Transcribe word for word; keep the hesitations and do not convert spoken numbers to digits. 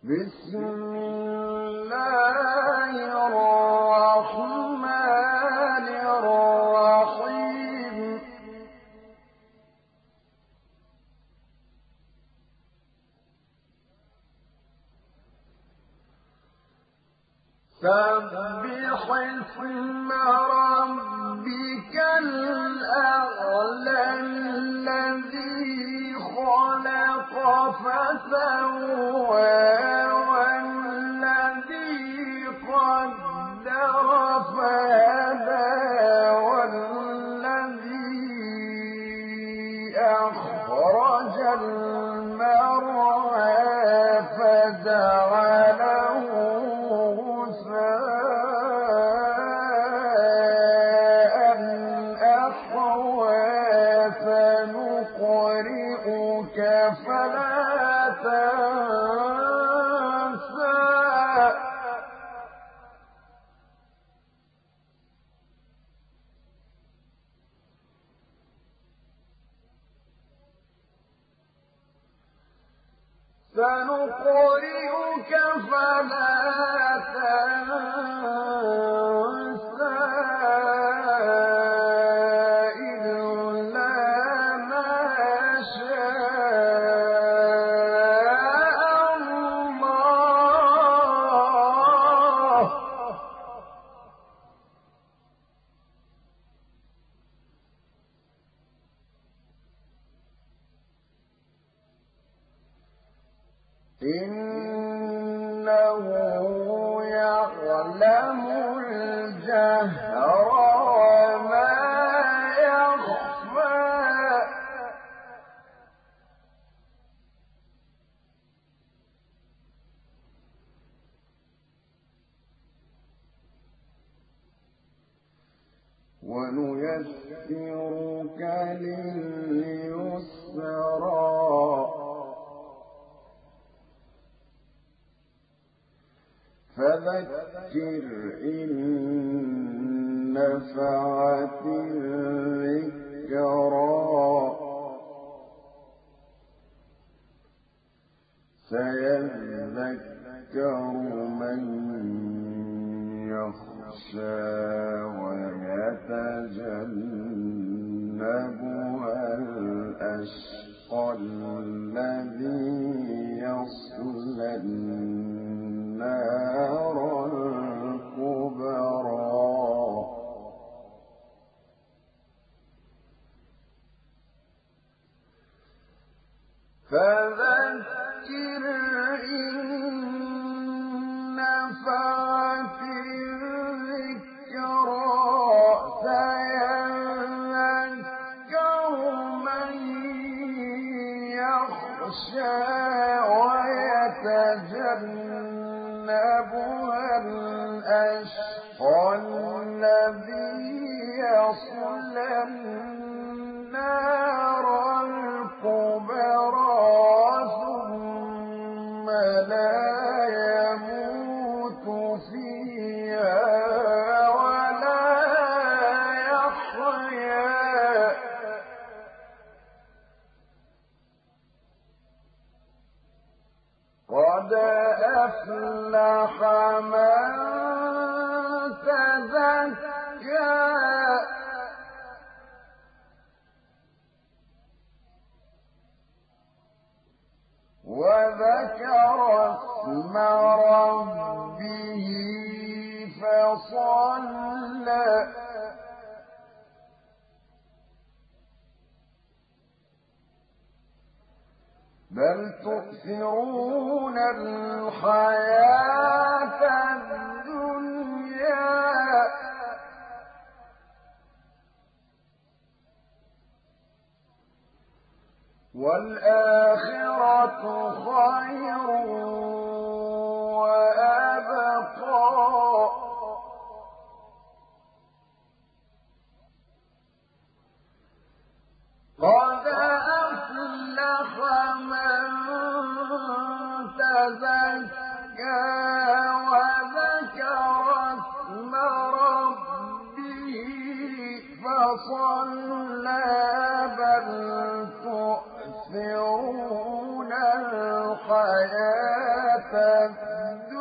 بسم الله الرحمن الرحيم سبح اسم ربك الأعلى الذي خلق فسوى والذي قدر فهدى والذي أخرج المرعى فجعله غثاء أحوى سنقرئك فلا تنسى سنقرئك فلا تنسى إلا ما شاء الله إنه يعلم الجهر وما يخفى ونيسرك لليسرى فذكر إن نفعت الذكرى سيذكر من يخشى ويتجنبها الأشقى الذي يصلى النار الكبرى فذكر إن نفعت الذكرى سيذكر من يخشى ويتجنبها الأشقى الذي يصلى النار الكبرى ثم لا يموت فيها ولا يحيا قد أفلح من تزكى وذكر اسم ربه فصلى بل تؤثرون الحياة الدنيا والآخرة خير وأبقى قد أفلح من تزكى وذكر اسم ربه فصلى بل تؤثرون الحياة الحياة